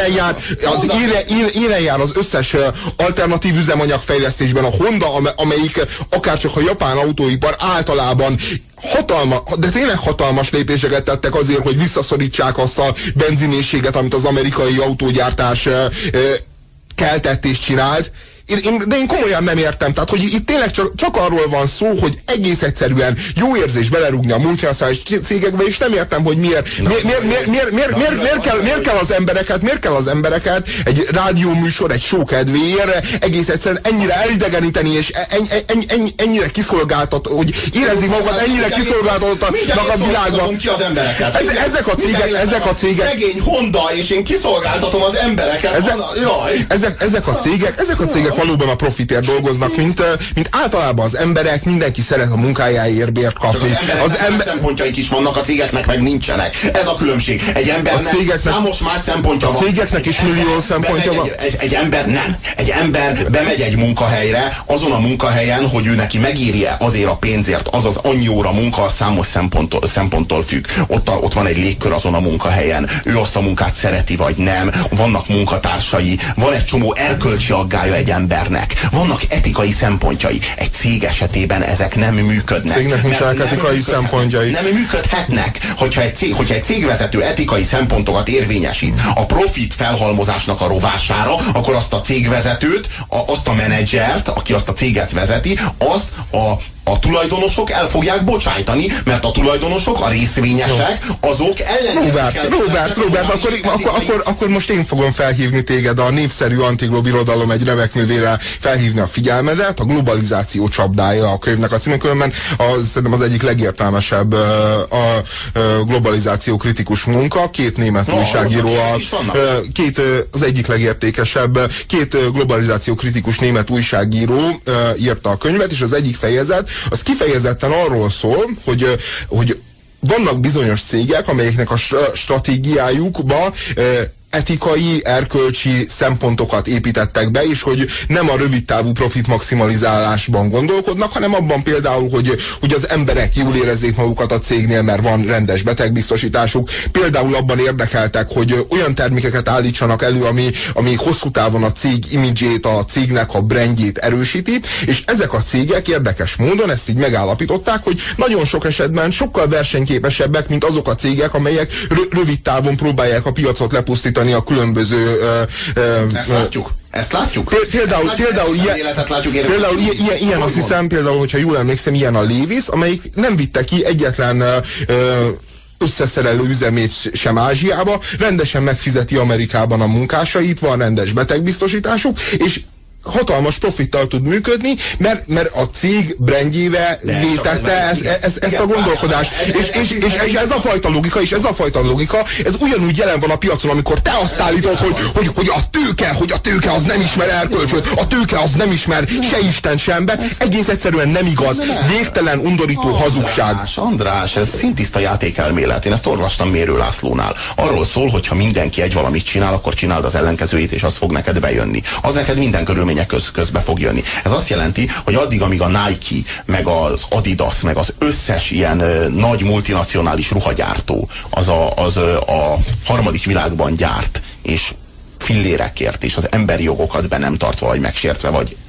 élen jár az összes alternatív üzemanyagfejlesztésben. A Honda, amelyik akárcsak a japán autóipar általában de tényleg hatalmas lépéseket tettek azért, hogy visszaszorítsák azt a benzinészséget, amit az amerikai autógyártás keltett és csinált. De én komolyan nem értem, tehát hogy itt tényleg csak arról van szó, hogy egész egyszerűen jó érzés belerúgni a multinacionális cégekbe, és nem értem, hogy miért kell az embereket egy rádióműsor, egy show kedvéért egész egyszerűen ennyire elidegeníteni, és ennyire kiszolgáltat, hogy érezzék magukat ennyire kiszolgáltatottak a világban. Ki az embereket. Ezek a cégek... Szegény Honda, és én kiszolgáltatom az embereket. Ezek a cégek valóban a profitért dolgoznak, mint általában az emberek, mindenki szeret a munkájáért bért kapni. Az ember szempontjaik is vannak, a cégeknek meg nincsenek. Ez a különbség. Egy embernek számos más szempontja van. A cégeknek is millió szempontja van. Egy ember bemegy egy munkahelyre, azon a munkahelyen, hogy ő neki megéri-e azért a pénzért, azaz annyi óra munka, számos szemponttól függ. Ott van egy légkör azon a munkahelyen. Ő azt a munkát szereti, vagy nem. Vannak munkatársai, van egy csomó erkölcsi aggája egy embernek. Vannak etikai szempontjai. Egy cég esetében ezek nem működnek. Cégnek nincsenek etikai szempontjai. Nem működhetnek. Hogyha egy cégvezető etikai szempontokat érvényesít a profit felhalmozásnak a rovására, akkor azt a cégvezetőt, azt a menedzsert, aki azt a céget vezeti, azt a tulajdonosok el fogják bocsájtani, mert a tulajdonosok, a részvényesek, azok ellenérnek. Robert, akkor most én fogom felhívni téged, a népszerű antiglobirodalom egy remek művére felhívni a figyelmedet, a Globalizáció csapdája a könyvnek a címe, különben szerintem az egyik legértelmesebb a globalizáció kritikus munka, két német újságíró, az egyik legértékesebb, két globalizáció kritikus német újságíró írta a könyvet, és az egyik fejezet az kifejezetten arról szól, hogy vannak bizonyos cégek, amelyeknek a stratégiájukba etikai, erkölcsi szempontokat építettek be, és hogy nem a rövidtávú profit maximalizálásban gondolkodnak, hanem abban például, hogy az emberek jól érezzék magukat a cégnél, mert van rendes betegbiztosításuk. Például abban érdekeltek, hogy olyan termékeket állítsanak elő, ami hosszú távon a cég imidzsét, a cégnek a brandjét erősíti, és ezek a cégek érdekes módon ezt így megállapították, hogy nagyon sok esetben sokkal versenyképesebbek, mint azok a cégek, amelyek rövid távon próbálják a piacot lepusztítani a különböző... Ezt látjuk? Például ilyen azt hiszem, például, hogyha jól emlékszem, ilyen a Levi's, amelyik nem vitte ki egyetlen összeszerelő üzemét sem Ázsiába, rendesen megfizeti Amerikában a munkásait, van rendes betegbiztosításuk, és hatalmas profittal tud működni, mert a cég brandjével vétette ezt a gondolkodást. És ez a fajta logika, ez ugyanúgy jelen van a piacon, amikor te azt állítod, hogy a tőke az nem ismer erkölcsöt, a tőke az nem ismer se Isten, se ember, egész egyszerűen nem igaz. Végtelen, undorító hazugság. András, ez szintiszta játékelmélet. Én ezt olvastam Mérő Lászlónál. Arról szól, hogy ha mindenki egy valamit csinál, akkor csináld az ellenkezőjét, és az fog neked bejönni. Az neked minden körülmények közbe fog jönni. Ez azt jelenti, hogy addig, amíg a Nike, meg az Adidas, meg az összes ilyen nagy multinacionális ruhagyártó az a harmadik világban gyárt, és fillérekért, és az emberi jogokat be nem tartva, vagy megsértve, vagy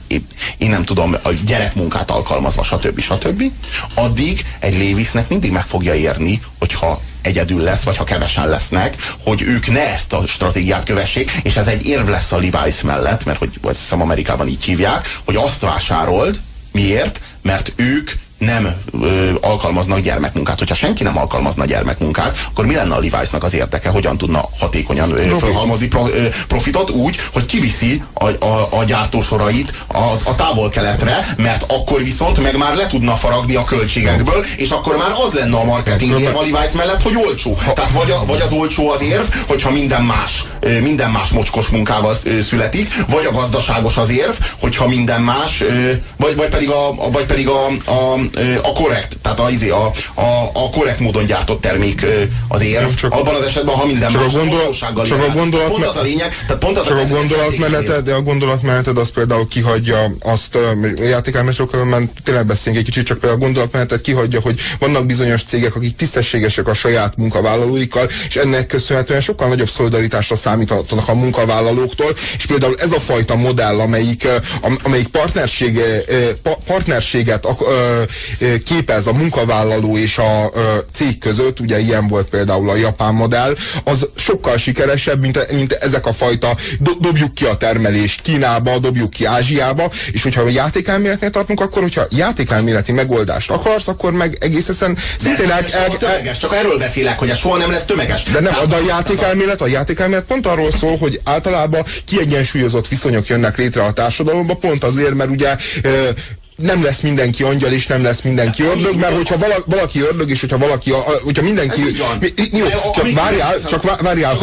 én nem tudom, a gyerekmunkát alkalmazva, stb. Addig egy Levisnek mindig meg fogja érni, hogyha egyedül lesz, vagy ha kevesen lesznek, hogy ők ne ezt a stratégiát kövessék, és ez egy érv lesz a Levi's mellett, mert hogy azt hiszem Amerikában így hívják, hogy azt vásárold. Miért? Mert ők nem alkalmaznak gyermekmunkát. Hogyha senki nem alkalmazna gyermekmunkát, akkor mi lenne a Levi'snak az érdeke? Hogyan tudna hatékonyan felhalmozni profitot úgy, hogy kiviszi a gyártósorait a távol-keletre, mert akkor viszont meg már le tudna faragni a költségekből, és akkor már az lenne a marketing érv a Levi's mellett, hogy olcsó. Tehát vagy az olcsó az érv, hogyha minden más mocskos munkával születik, vagy a gazdaságos az érv, hogyha minden más, vagy pedig a korrekt, tehát a korrekt módon gyártott termék az érv. Abban az esetben, ha minden más olcsósággal jár. Pont az a lényeg, tehát pont az a gondolatmeneted, de a gondolatmeneted az például kihagyja azt, játékelmesről tényleg beszélünk egy kicsit, csak például a gondolatmeneted kihagyja, hogy vannak bizonyos cégek, akik tisztességesek a saját munkavállalóikkal, és ennek köszönhetően sokkal nagyobb szolidaritásra számíthatnak a munkavállalóktól, és például ez a fajta modell, amelyik partnerséget képez a munkavállaló és a cég között, ugye ilyen volt például a japán modell, az sokkal sikeresebb, mint ezek a fajta dobjuk ki a termelést Kínába, dobjuk ki Ázsiába, és hogyha a játékelméletnél tartunk, akkor hogyha játékelméleti megoldást akarsz, akkor meg egész egyszerűen szintén tömeges, csak erről beszélek, hogy ez soha nem lesz tömeges. De nem, a játékelmélet pont arról szól, hogy általában kiegyensúlyozott viszonyok jönnek létre a társadalomba, pont azért, mert ugye nem lesz mindenki angyal, és nem lesz mindenki ördög, mert hogyha valaki ördög, és hogyha mindenki... Jó, csak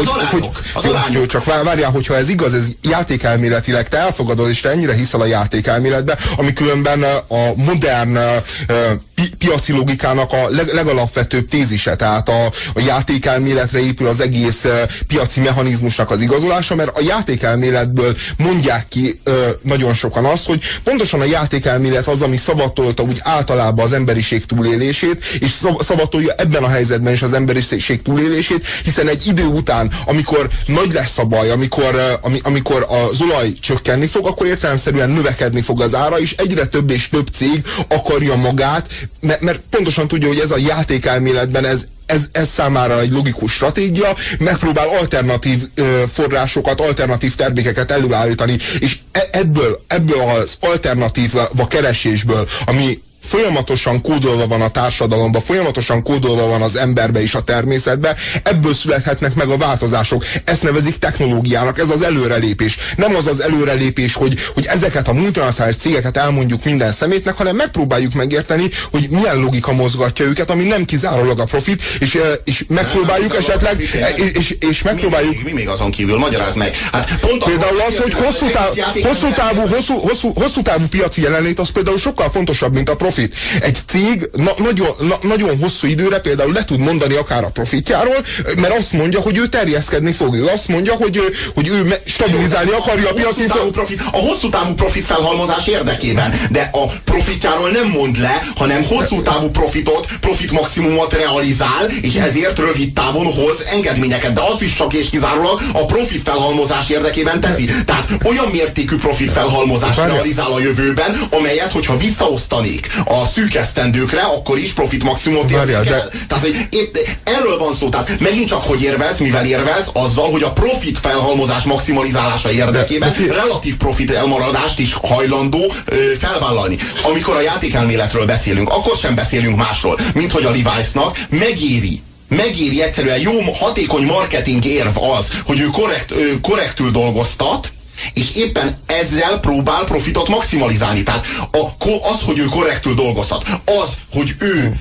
várjál, hogyha ez igaz, ez játékelméletileg te elfogadod, és te ennyire hiszel a játékelméletbe, ami különben a modern piaci logikának a legalapvetőbb tézise, tehát a játékelméletre épül az egész piaci mechanizmusnak az igazolása, mert a játékelméletből mondják ki nagyon sokan azt, hogy pontosan a játékelmélet az, ami szavatolta úgy általában az emberiség túlélését, és szavatolja ebben a helyzetben is az emberiség túlélését, hiszen egy idő után, amikor nagy lesz a baj, amikor az olaj csökkenni fog, akkor értelemszerűen növekedni fog az ára, és egyre több és több cég akarja magát, mert pontosan tudja, hogy ez a játékelméletben ez számára egy logikus stratégia, megpróbál alternatív forrásokat, alternatív termékeket előállítani, és ebből az alternatív keresésből, ami folyamatosan kódolva van a társadalomba, folyamatosan kódolva van az emberbe és a természetbe, ebből születhetnek meg a változások. Ezt nevezik technológiának, ez az előrelépés. Nem az az előrelépés, hogy ezeket a multinacionális cégeket elmondjuk minden szemétnek, hanem megpróbáljuk megérteni, hogy milyen logika mozgatja őket, ami nem kizárólag a profit, és megpróbáljuk esetleg, és megpróbáljuk... Mi még azon kívül? Magyarázd meg. Hát pont például az, hogy hosszú távú piaci jelenlét, az például sokkal fontosabb, mint a profit. Egy cég nagyon hosszú időre például le tud mondani akár a profitjáról, mert azt mondja, hogy ő terjeszkedni fog. Ő azt mondja, hogy ő stabilizálni akarja a piaci... A hosszú távú profit felhalmozás érdekében, de a profitjáról nem mond le, hanem hosszú távú profit maximumot realizál, és ezért rövid távon hoz engedményeket, de azt is csak és kizárólag a profit felhalmozás érdekében teszi. Tehát olyan mértékű profit felhalmozást realizál a jövőben, amelyet, hogyha visszaosztanék a szűk esztendőkre, akkor is profit maximumot érnek el. Tehát, hogy erről van szó. Tehát megint csak hogy érvelsz, mivel érvelsz, azzal, hogy a profit felhalmozás maximalizálása érdekében relatív profit elmaradást is hajlandó felvállalni. Amikor a játékelméletről beszélünk, akkor sem beszélünk másról, mint hogy a Levi'snak megéri egyszerűen jó, hatékony marketing érv az, hogy ő korrektül dolgoztat, és éppen ezzel próbál profitot maximalizálni. Tehát az, hogy ő korrektül dolgozhat, az, hogy ő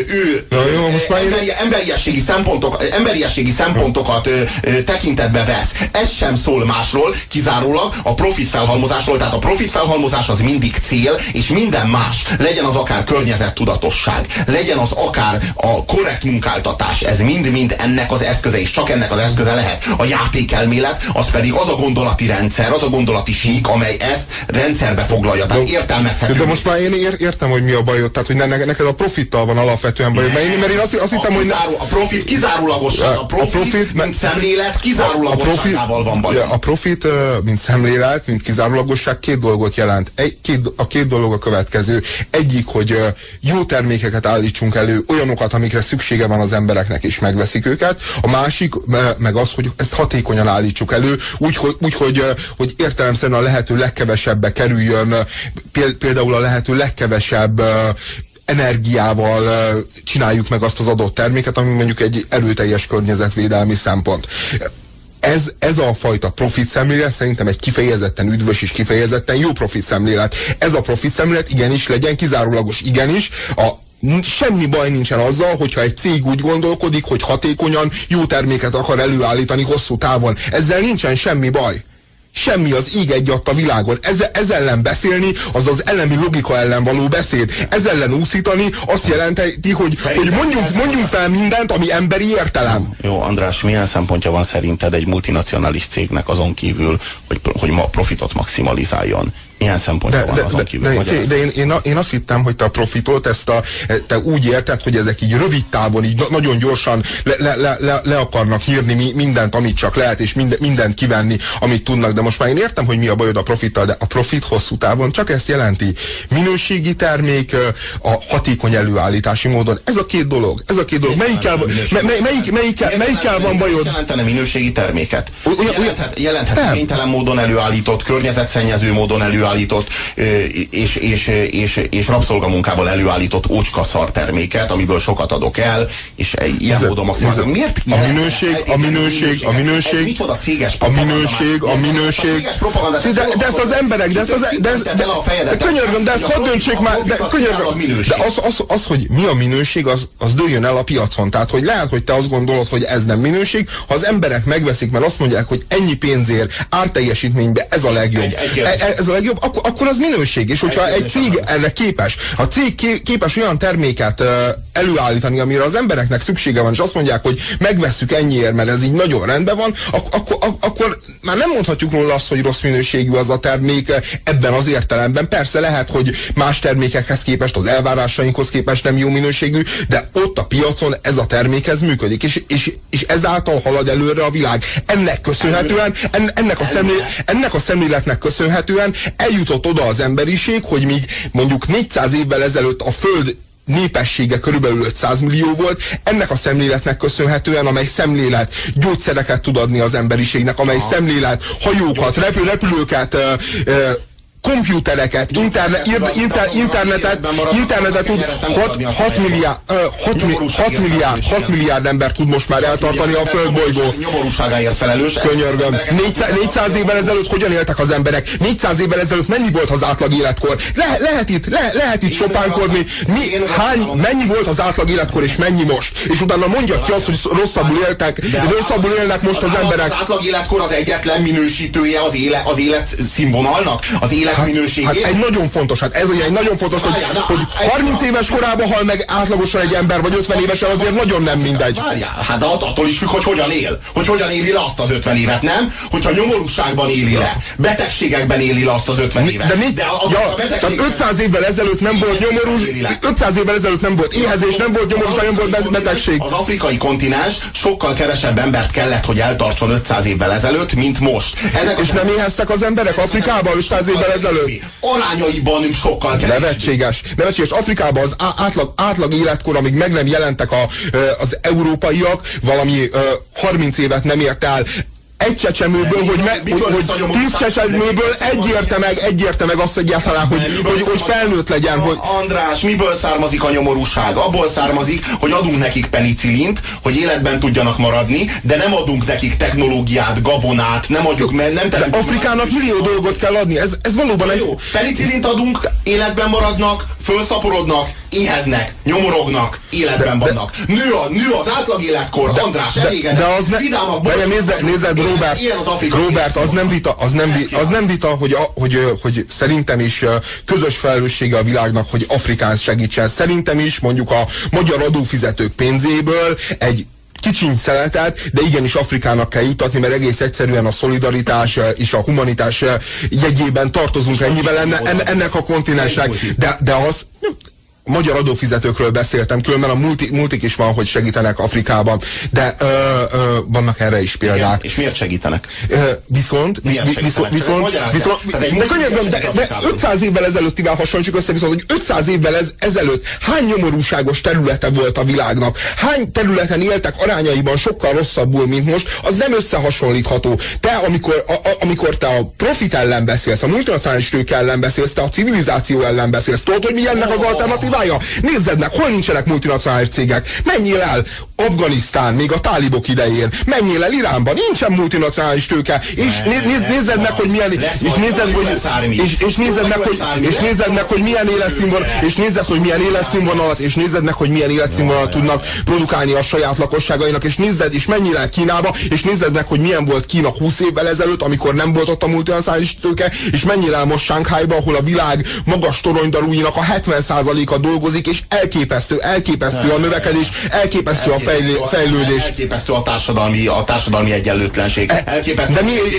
emberiességi szempontokat tekintetbe vesz, ez sem szól másról, kizárólag a profit felhalmozásról. Tehát a profit felhalmozás az mindig cél, és minden más, legyen az akár környezettudatosság, legyen az akár a korrekt munkáltatás, ez mind-mind ennek az eszköze, és csak ennek az eszköze lehet. A játékelmélet az pedig az a gondolati rendszer, rendszer, az a gondolati sík, amely ezt rendszerbe foglalja, tehát értelmezhető. De most már én értem, hogy mi a bajod, tehát hogy neked a profittal van alapvetően bajod, mert én azt hittem, hogy... A profit kizárólagosság, a profit mint szemlélet kizárólagosságával van bajod. A profit, mint szemlélet, mint kizárólagosság két dolgot jelent. A két dolog a következő. Egyik, hogy jó termékeket állítsunk elő, olyanokat, amikre szüksége van az embereknek, és megveszik őket. A másik, meg az, hogy ezt hatékonyan állítsuk elő, úgy, hogy értelemszerűen a lehető legkevesebbe kerüljön, például a lehető legkevesebb energiával csináljuk meg azt az adott terméket, ami mondjuk egy erőteljes környezetvédelmi szempont. Ez a fajta profit szemlélet szerintem egy kifejezetten üdvös és kifejezetten jó profit szemlélet. Ez a profit szemlélet igenis legyen kizárólagos, igenis semmi baj nincsen azzal, hogyha egy cég úgy gondolkodik, hogy hatékonyan jó terméket akar előállítani hosszú távon. Ezzel nincsen semmi baj. Semmi az ég egyatt a világon. Ez ellen beszélni, az az elemi logika ellen való beszéd. Ez ellen úszítani azt jelenti, hogy mondjunk fel mindent, ami emberi értelem. Jó, András, milyen szempontja van szerinted egy multinacionális cégnek azon kívül, hogy ma profitot maximalizáljon? Milyen szempontja van azon kívül? Én azt hittem, hogy te a profitot, te úgy érted, hogy ezek így rövid távon, így nagyon gyorsan le akarnak nyírni mindent, amit csak lehet, és mindent kivenni, amit tudnak. De most már én értem, hogy mi a bajod a profittal, de a profit hosszú távon csak ezt jelenti. Minőségi termék a hatékony előállítási módon. Ez a két dolog. Melyikkel van bajod? Jelentene minőségi terméket. Jelenthet kénytelen módon előállított, környezetszennyező módon előállított, és rabszolgamunkával előállított ócskaszar terméket, amiből sokat adok el, és ilyen módon maximalizálom. Miért a minőség, micsoda céges propaganda. De ezt az emberek, könyörgöm, de ezt hadd döntsék már, de az, hogy mi a minőség, az dőljön el a piacon. Tehát, hogy lehet, hogy te azt gondolod, hogy ez nem minőség, ha az emberek megveszik, mert azt mondják, hogy ennyi pénzért, árteljesítményben ez a legjobb. Ez a legjobb, akkor az minőség. És hogyha egy cég erre képes, a cég képes olyan terméket előállítani, amire az embereknek szüksége van, és azt mondják, hogy megvesszük ennyiért, mert ez így nagyon rendben van, akkor már nem mondhatjuk róla azt, hogy rossz minőségű az a termék ebben az értelemben. Persze lehet, hogy más termékekhez képest, az elvárásainkhoz képest nem jó minőségű, de ott a piacon ez a termékhez működik, és ezáltal halad előre a világ. Ennek köszönhetően, ennek a szemléletnek köszönhetően eljutott oda az emberiség, hogy míg mondjuk 400 évvel ezelőtt a Föld népessége körülbelül 500 millió volt, ennek a szemléletnek köszönhetően, amely szemlélet gyógyszereket tud adni az emberiségnek, amely szemlélet hajókat, repülőket, komputereket, internetet tud 6 milliárd ember tud most már eltartani a földbolygó. Nyomorúságáért felelős. Könyörgöm. 400 évvel ezelőtt hogyan éltek az emberek? 400 évvel ezelőtt mennyi volt az átlag életkor? Lehet itt sopánkodni. Mennyi volt az átlag életkor, és mennyi most? És utána mondja ki azt, hogy rosszabbul élnek most az emberek. Az átlag életkor az egyetlen minősítője az élet színvonalnak? Az élet minőségét? Hát egy nagyon fontos, egy nagyon fontos, hogy 30 éves korában hal meg átlagosan egy ember, vagy 50 évesen, azért nagyon nem mindegy. Hát de attól is függ, hogy hogyan él. Hogy hogyan éli le azt az 50 évet, nem? Hogyha nyomorúságban éli le, betegségekben éli le azt az 50 évet. Tehát 500 évvel ezelőtt nem volt nyomorús, 500 évvel ezelőtt nem volt éhezés, nem volt nyomorúság, nem volt betegség. Az afrikai kontinens sokkal kevesebb embert kellett, hogy eltartson 500 évvel ezelőtt, mint most. És nem éheztek az emberek Afrikában 500 évvel ezelőtt? Arányaiban sokkal kevesebb. Nevetséges. Afrikában az átlag életkor, amíg meg nem jelentek az európaiak, valami 30 évet nem ért el. Egy csecsemőből, hogy 10 csecsemőből egy érte meg azt egyáltalán, hogy felnőtt legyen. András, miből származik a nyomorúság? Abból származik, hogy adunk nekik penicillint, hogy életben tudjanak maradni, de nem adunk nekik technológiát, gabonát, nem adjuk, nem de Afrikának millió dolgot kell adni, ez valóban jó. Penicillint adunk, életben maradnak, fölszaporodnak, éheznek, nyomorognak, életben vannak. Nő az átlag életkor, András, elégedett. De az nézed, Robert, az nem vita, hogy szerintem is közös felelőssége a világnak, hogy Afrikán segítsen. Szerintem is mondjuk a magyar adófizetők pénzéből egy kicsinyszeletet, de igenis Afrikának kell jutatni, mert egész egyszerűen a szolidaritás és a humanitás jegyében tartozunk ennyivel ennek a kontinensnek. De az... magyar adófizetőkről beszéltem, különben a multik is van, hogy segítenek Afrikában, de vannak erre is példák. Igen, és miért segítenek? Viszont de könyörgöm, de 500 évvel ezelőttivel hasonlítsuk össze, viszont, hogy 500 évvel ezelőtt hány nyomorúságos területe volt a világnak, hány területen éltek arányaiban sokkal rosszabbul, mint most, az nem összehasonlítható. Te, amikor te a profit ellen beszélsz, a multinacionális tőke ellen beszélsz, te a civilizáció ellen beszélsz, tudod, hogy mi ennek az alternatívája? Nézzed meg, hol nincsenek multinacionális cégek. Menjél el Afganisztán, még a tálibok idején. Menjél el Iránban, nincsen multinacionális tőke. És nézzed meg, hogy milyen... És nézzed meg, hogy milyen életszínvonal... És nézzed, hogy milyen életszínvonalat... És nézzed meg, hogy milyen életszínvonalat tudnak produkálni a saját lakosságainak. És nézzed, és menjél el Kínába, és nézzed meg, hogy milyen volt Kína 20 évvel ezelőtt, amikor nem volt ott a multinacionális tőke, és menjél el most Shanghaiba, ahol a világ magas toronydarúinak a 70%-a dolgozik, és elképesztő a növekedés, elképesztő a fejlődés. Elképesztő a társadalmi egyenlőtlenség. Elképesztő.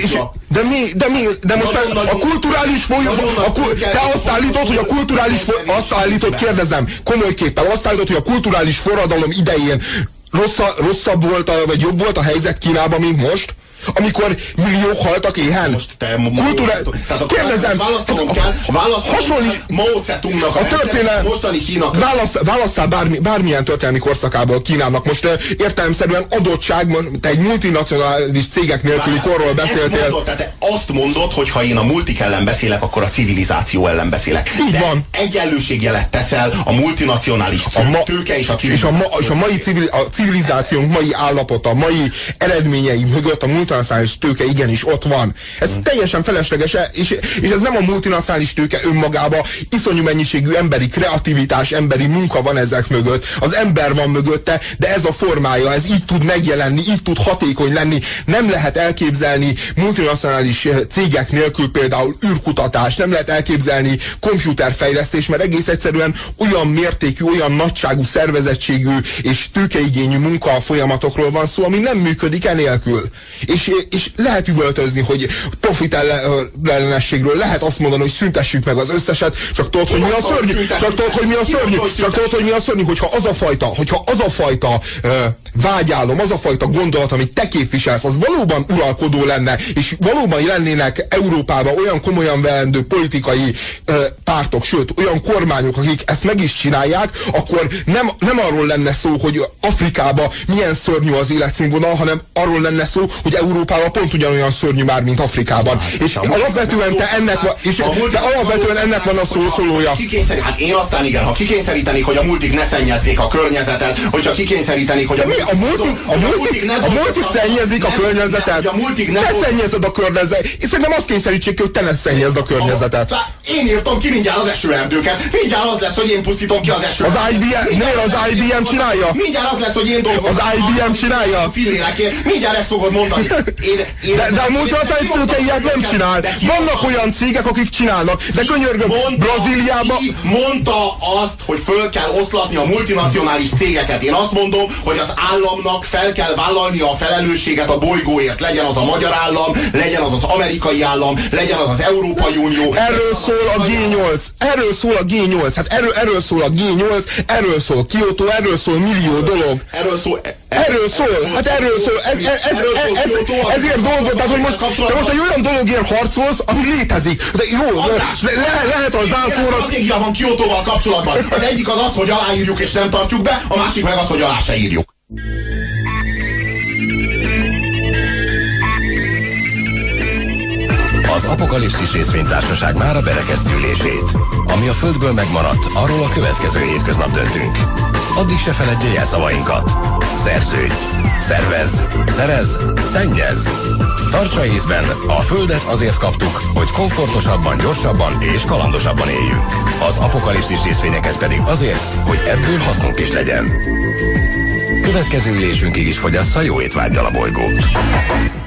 De most a kulturális te azt állítod, hogy a kulturális azt állítod, kérdezem, komolyképpen azt állítod, hogy a kulturális forradalom idején rosszabb volt, vagy jobb volt a helyzet Kínában, mint most? Amikor milliók haltak éhen? Most te kérdezem, választanunk Mao Zedongnak a történelem mostani Kínak. Válasszál bármilyen történelmi korszakából Kínának. Most értelemszerűen adottság, te egy multinacionális cégek nélküli korról beszéltél. Te azt mondod, hogy ha én a multik ellen beszélek, akkor a civilizáció ellen beszélek. Így van. Egyenlőségjelet teszel a multinacionális tőke és a civilizáció. És a civilizációnk mai állapota, mai eredményei mögött a multinacionális tőke igenis ott van. Ez teljesen felesleges, és ez nem a multinacionális tőke önmagában, iszonyú mennyiségű emberi kreativitás, emberi munka van ezek mögött, az ember van mögötte, de ez a formája, ez így tud megjelenni, így tud hatékony lenni. Nem lehet elképzelni multinacionális cégek nélkül például űrkutatás, nem lehet elképzelni komputerfejlesztés, mert egész egyszerűen olyan mértékű, olyan nagyságú szervezettségű és tőkeigényű munka folyamatokról van szó, ami nem működik enélkül. És lehet üvöltözni, hogy profit ellenességről, lehet azt mondani, hogy szüntessük meg az összeset, csak tudod, hogy mi a szörnyű, hogyha az a fajta vágyálom, az a fajta gondolat, amit te képviselsz, az valóban uralkodó lenne, és valóban lennének Európában olyan komolyan veendő politikai pártok, sőt, olyan kormányok, akik ezt meg is csinálják, akkor nem arról lenne szó, hogy Afrikában milyen szörnyű az életszínvonal, hanem arról lenne szó, hogy Európában pont ugyanolyan szörnyű már, mint Afrikában. És alapvetően ennek van a szószólója. Hát én aztán igen, ha kikényszerítenék, hogy a multik ne szennyezzék a környezetet, hogyha kikényszerítenék, hogy a multik szennyezik a környezetet. Te szennyezed a környezetet. És szerintem azt kényszerítsék, hogy te ne szennyezd a környezetet. Én írtam ki mindjárt az esőerdőket. Mindjárt az lesz, hogy én pusztítom ki az esőerdőket. Az IBM csinálja? Mindjárt az lesz, hogy én dolgozom. Az IBM csinálja? Fillérekért. Mindjárt ezt fogod mondani. De a multinacionális tőke ilyet nem csinál. Vannak olyan cégek, akik csinálnak. De könyörgöm, Brazíliában... Mondta azt, hogy föl kell oszlatni a multinacionális cégeket. Én azt mondom, hogy az államnak fel kell vállalnia a felelősséget a bolygóért. Legyen az a magyar állam, legyen az az amerikai állam, legyen az az Európai Unió. Erről szól a G8. Hát erről szól a G8, erről szól Kyoto, erről szól millió dolog. Erről szól. Ezért dolgot, tehát hogy most egy olyan dologért harcolsz, ami létezik. De jó, lehet a zászlóra... Stratégia van Kyotóval kapcsolatban. Az egyik az, hogy aláírjuk és nem tartjuk be, a másik meg az, hogy alá se írjuk. Az Apokalipszis részvénytársaság mára berekezti ülését. Ami a Földből megmaradt, arról a következő hétköznap döntünk. Addig se feledjél el szavainkat. Szerződj, szervezz, szerezz, szennyezz. Tartsa észben, a Földet azért kaptuk, hogy komfortosabban, gyorsabban és kalandosabban éljünk. Az Apokalipszis részvényeket pedig azért, hogy ebből hasznunk is legyen. Következő ülésünkig is fogyassza jó étvággyal a bolygót.